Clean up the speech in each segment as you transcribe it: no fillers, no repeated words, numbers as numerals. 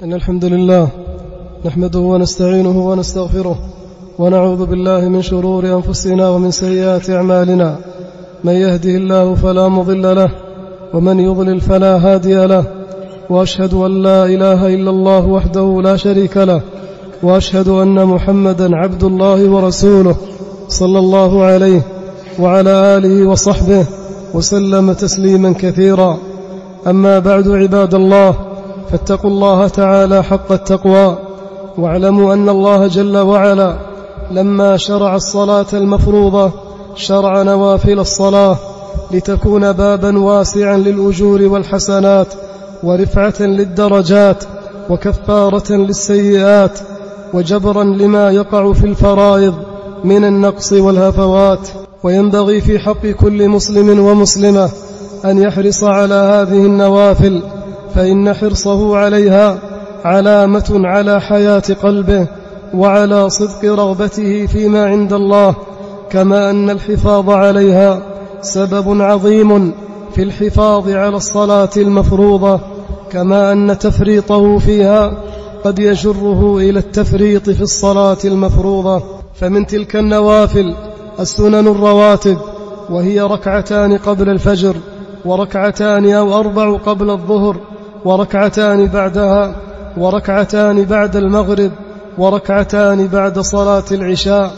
إن الحمد لله نحمده ونستعينه ونستغفره ونعوذ بالله من شرور أنفسنا ومن سيئات أعمالنا. من يهده الله فلا مضل له ومن يضلل فلا هادي له، وأشهد أن لا إله إلا الله وحده لا شريك له، وأشهد أن محمدا عبد الله ورسوله صلى الله عليه وعلى آله وصحبه وسلم تسليما كثيرا. أما بعد، عباد الله، فاتقوا الله تعالى حق التقوى، واعلموا أن الله جل وعلا لما شرع الصلاة المفروضة شرع نوافل الصلاة لتكون بابا واسعا للأجور والحسنات، ورفعة للدرجات، وكفارة للسيئات، وجبرا لما يقع في الفرائض من النقص والهفوات. وينبغي في حق كل مسلم ومسلمة أن يحرص على هذه النوافل، فإن حرصه عليها علامة على حياة قلبه وعلى صدق رغبته فيما عند الله، كما أن الحفاظ عليها سبب عظيم في الحفاظ على الصلاة المفروضة، كما أن تفريطه فيها قد يجره إلى التفريط في الصلاة المفروضة. فمن تلك النوافل السنن الرواتب، وهي ركعتان قبل الفجر، وركعتان أو 4 قبل الظهر، وركعتان بعدها، وركعتان بعد المغرب، وركعتان بعد صلاة العشاء.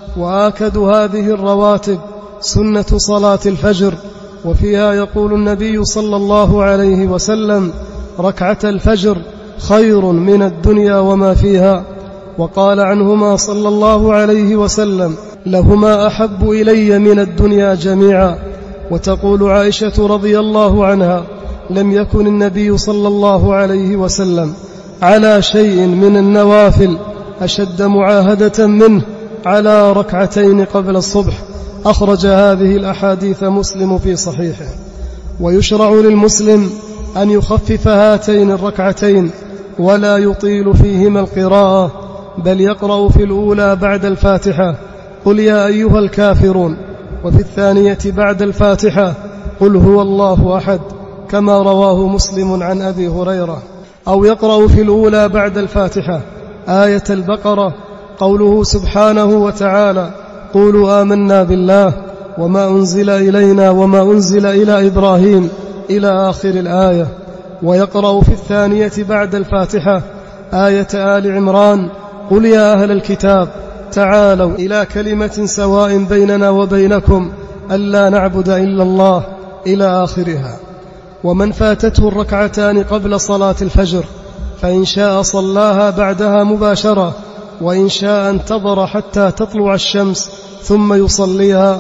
وآكد هذه الرواتب سنة صلاة الفجر، وفيها يقول النبي صلى الله عليه وسلم: ركعة الفجر خير من الدنيا وما فيها. وقال عنهما صلى الله عليه وسلم: لهما أحب إلي من الدنيا جميعا. وتقول عائشة رضي الله عنها: لم يكن النبي صلى الله عليه وسلم على شيء من النوافل أشد معاهدة منه على ركعتين قبل الصبح. أخرج هذه الأحاديث مسلم في صحيحه. ويشرع للمسلم أن يخفف هاتين الركعتين ولا يطيل فيهما القراءة، بل يقرأ في الأولى بعد الفاتحة قل يا أيها الكافرون، وفي الثانية بعد الفاتحة قل هو الله أحد، كما رواه مسلم عن أبي هريرة. أو يقرأ في الأولى بعد الفاتحة آية البقرة، قوله سبحانه وتعالى: قولوا آمنا بالله وما أنزل إلينا وما أنزل إلى إبراهيم، إلى آخر الآية. ويقرأ في الثانية بعد الفاتحة آية آل عمران: قل يا أهل الكتاب تعالوا إلى كلمة سواء بيننا وبينكم ألا نعبد إلا الله، إلى آخرها. ومن فاتته الركعتان قبل صلاة الفجر فإن شاء صلاها بعدها مباشرة، وإن شاء انتظر حتى تطلع الشمس ثم يصليها،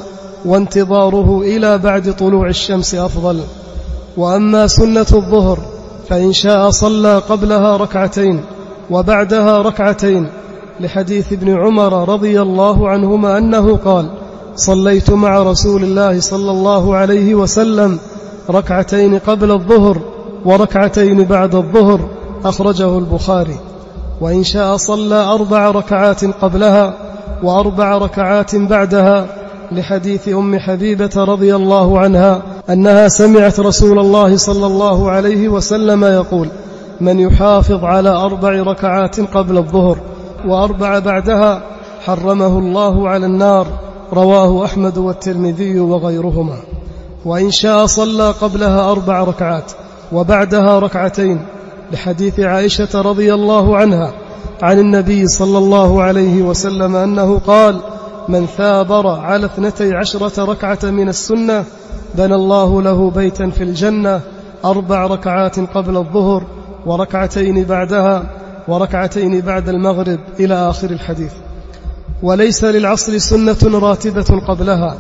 وانتظاره إلى بعد طلوع الشمس أفضل. وأما سنة الظهر فإن شاء صلى قبلها ركعتين وبعدها ركعتين، لحديث ابن عمر رضي الله عنهما أنه قال: صليت مع رسول الله صلى الله عليه وسلم ركعتين قبل الظهر وركعتين بعد الظهر، أخرجه البخاري. وإن شاء صلى 4 ركعات قبلها و4 ركعات بعدها، لحديث أم حبيبة رضي الله عنها أنها سمعت رسول الله صلى الله عليه وسلم يقول: من يحافظ على 4 ركعات قبل الظهر و4 بعدها حرمه الله على النار، رواه أحمد والترمذي وغيرهما. وإن شاء صلى قبلها 4 ركعات وبعدها ركعتين، لحديث عائشة رضي الله عنها عن النبي صلى الله عليه وسلم أنه قال: من ثابر على 12 ركعة من السنة بنى الله له بيتا في الجنة، 4 ركعات قبل الظهر وركعتين بعدها وركعتين بعد المغرب، إلى آخر الحديث. وليس للعصر سنة راتبة قبلها،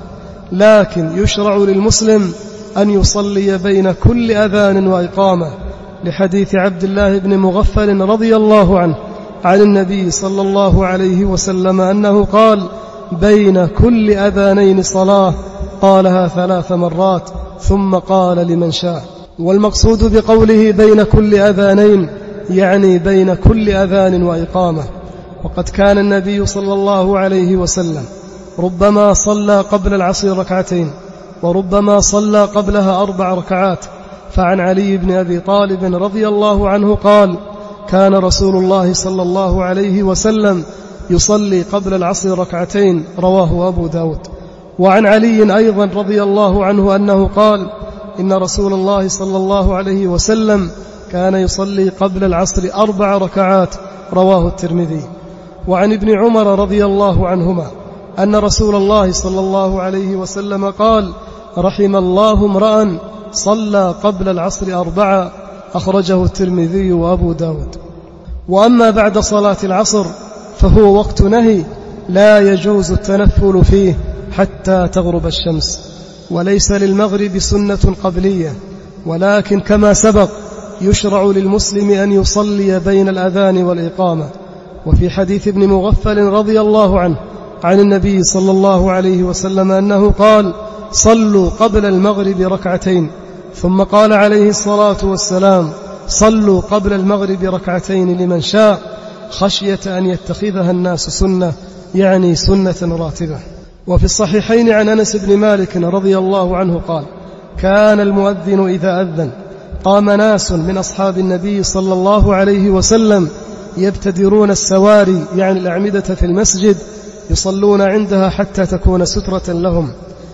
لكن يشرع للمسلم أن يصلي بين كل أذان وإقامة، لحديث عبد الله بن مغفل رضي الله عنه عن النبي صلى الله عليه وسلم أنه قال: بين كل أذانين صلاة، قالها 3 مرات ثم قال لمن شاء. والمقصود بقوله بين كل أذانين يعني بين كل أذان وإقامة. وقد كان النبي صلى الله عليه وسلم ربما صلى قبل العصر ركعتين، وربما صلى قبلها 4 ركعات. فعن علي بن أبي طالب رضي الله عنه قال: كان رسول الله صلى الله عليه وسلم يصلي قبل العصر ركعتين، رواه أبو داود. وعن علي أيضا رضي الله عنه أنه قال: إن رسول الله صلى الله عليه وسلم كان يصلي قبل العصر 4 ركعات، رواه الترمذي. وعن ابن عمر رضي الله عنهما أن رسول الله صلى الله عليه وسلم قال: رحم الله امرأ صلى قبل العصر 4، أخرجه الترمذي وأبو داود. وأما بعد صلاة العصر فهو وقت نهي لا يجوز التنفل فيه حتى تغرب الشمس، وليس للمغرب سنة قبلية، ولكن كما سبق يشرع للمسلم أن يصلي بين الأذان والإقامة. وفي حديث ابن مغفل رضي الله عنه عن النبي صلى الله عليه وسلم أنه قال: صلوا قبل المغرب ركعتين، ثم قال عليه الصلاة والسلام: صلوا قبل المغرب ركعتين لمن شاء، خشية أن يتخذها الناس سنة، يعني سنة راتبة. وفي الصحيحين عن أنس بن مالك رضي الله عنه قال: كان المؤذن إذا أذن قام ناس من أصحاب النبي صلى الله عليه وسلم يبتدرون السواري، يعني الأعمدة في المسجد، يصلون عندها حتى تكون سترة لهم.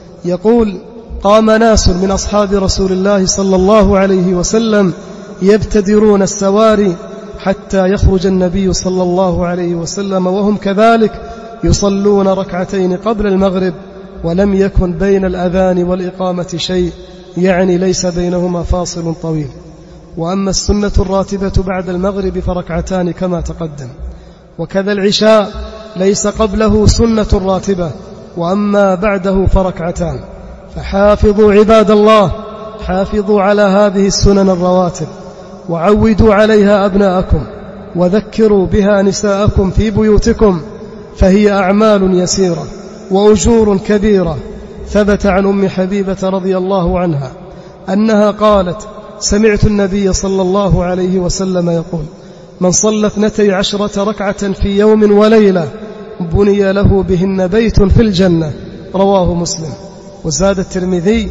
يقول: قام ناس من أصحاب رسول الله صلى الله عليه وسلم يبتدرون السواري حتى يخرج النبي صلى الله عليه وسلم وهم كذلك يصلون ركعتين قبل المغرب، ولم يكن بين الأذان والإقامة شيء، يعني ليس بينهما فاصل طويل. وأما السنة الراتبة بعد المغرب فركعتان كما تقدم. وكذا العشاء ليس قبله سنة راتبة، وأما بعده فركعتان. فحافظوا عباد الله، حافظوا على هذه السنن الرواتب، وعودوا عليها أبناءكم، وذكروا بها نساءكم في بيوتكم، فهي أعمال يسيرة وأجور كبيرة. ثبت عن أم حبيبة رضي الله عنها أنها قالت: سمعت النبي صلى الله عليه وسلم يقول: من صلى 12 ركعة في يوم وليلة بني له بهن بيت في الجنة، رواه مسلم. وزاد الترمذي: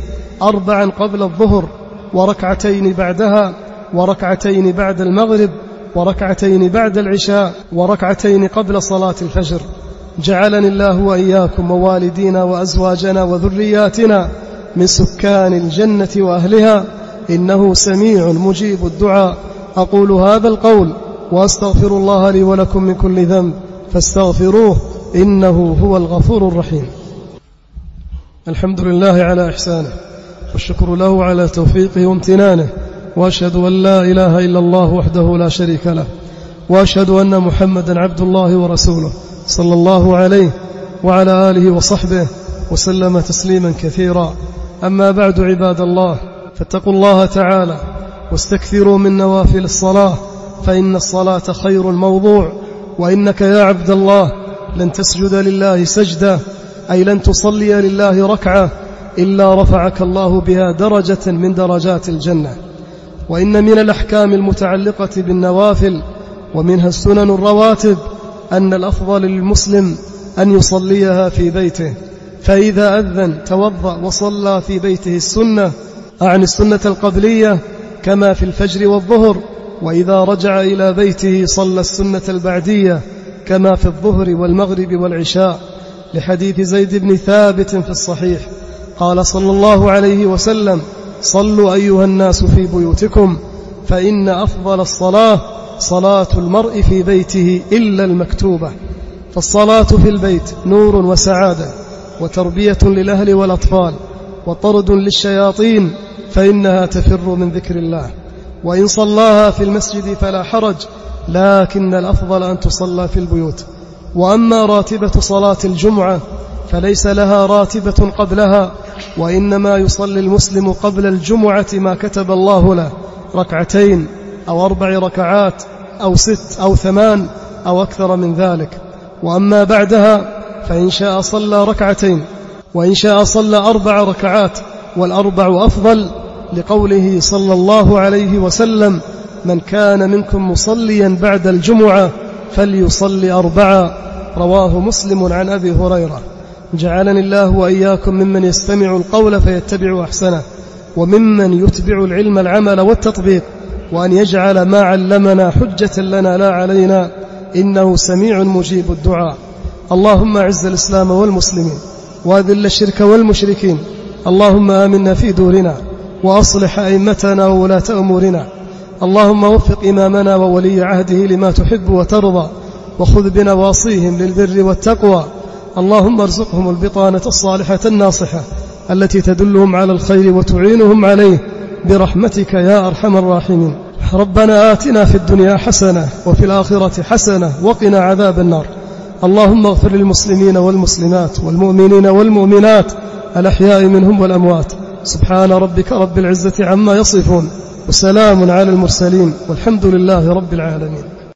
4 قبل الظهر، وركعتين بعدها، وركعتين بعد المغرب، وركعتين بعد العشاء، وركعتين قبل صلاة الفجر. جعلني الله وإياكم ووالدينا وأزواجنا وذرياتنا من سكان الجنة وأهلها، إنه سميع مجيب الدعاء. أقول هذا القول وأستغفر الله لي ولكم من كل ذنب فاستغفروه إنه هو الغفور الرحيم. الحمد لله على إحسانه، والشكر له على توفيقه وامتنانه، وأشهد أن لا إله إلا الله وحده لا شريك له، وأشهد أن محمدا عبد الله ورسوله صلى الله عليه وعلى آله وصحبه وسلم تسليما كثيرا. أما بعد عباد الله، فاتقوا الله تعالى واستكثروا من نوافل الصلاة، فإن الصلاة خير الموضوع. وإنك يا عبد الله لن تسجد لله سجدة، أي لن تصلي لله ركعة، إلا رفعك الله بها درجة من درجات الجنة. وإن من الأحكام المتعلقة بالنوافل ومنها السنن الرواتب أن الأفضل للمسلم أن يصليها في بيته، فإذا أذن توضأ وصلى في بيته السنة، أعني السنة القبلية كما في الفجر والظهر، وإذا رجع إلى بيته صلى السنة البعدية كما في الظهر والمغرب والعشاء، لحديث زيد بن ثابت في الصحيح قال صلى الله عليه وسلم: صلوا أيها الناس في بيوتكم، فإن أفضل الصلاة صلاة المرء في بيته إلا المكتوبة. فالصلاة في البيت نور وسعادة، وتربية للأهل والأطفال، وطرد للشياطين، فإنها تفر من ذكر الله. وإن صلاها في المسجد فلا حرج، لكن الأفضل أن تصلى في البيوت. وأما راتبة صلاة الجمعة فليس لها راتبة قبلها، وإنما يصلي المسلم قبل الجمعة ما كتب الله له، 2 أو 4 ركعات أو 6 أو 8 أو أكثر من ذلك. وأما بعدها فإن شاء صلى 2، وإن شاء صلى 4 ركعات، والأربع أفضل، لقوله صلى الله عليه وسلم: من كان منكم مصليا بعد الجمعة فليصلي 4، رواه مسلم عن أبي هريرة. جعلني الله وإياكم ممن يستمع القول فيتبع أحسنه، وممن يتبع العلم العمل والتطبيق، وأن يجعل ما علمنا حجة لنا لا علينا، إنه سميع مجيب الدعاء. اللهم أعز الإسلام والمسلمين وأذل الشرك والمشركين. اللهم آمنا في دورنا وأصلح أئمتنا وولاة أمورنا. اللهم وفق إمامنا وولي عهده لما تحب وترضى، وخذ بنواصيهم للبر والتقوى. اللهم ارزقهم البطانة الصالحة الناصحة التي تدلهم على الخير وتعينهم عليه برحمتك يا أرحم الراحمين. ربنا آتنا في الدنيا حسنة وفي الآخرة حسنة وقنا عذاب النار. اللهم اغفر للمسلمين والمسلمات والمؤمنين والمؤمنات الأحياء منهم والأموات. سبحان ربك رب العزة عما يصفون، وسلام على المرسلين، والحمد لله رب العالمين.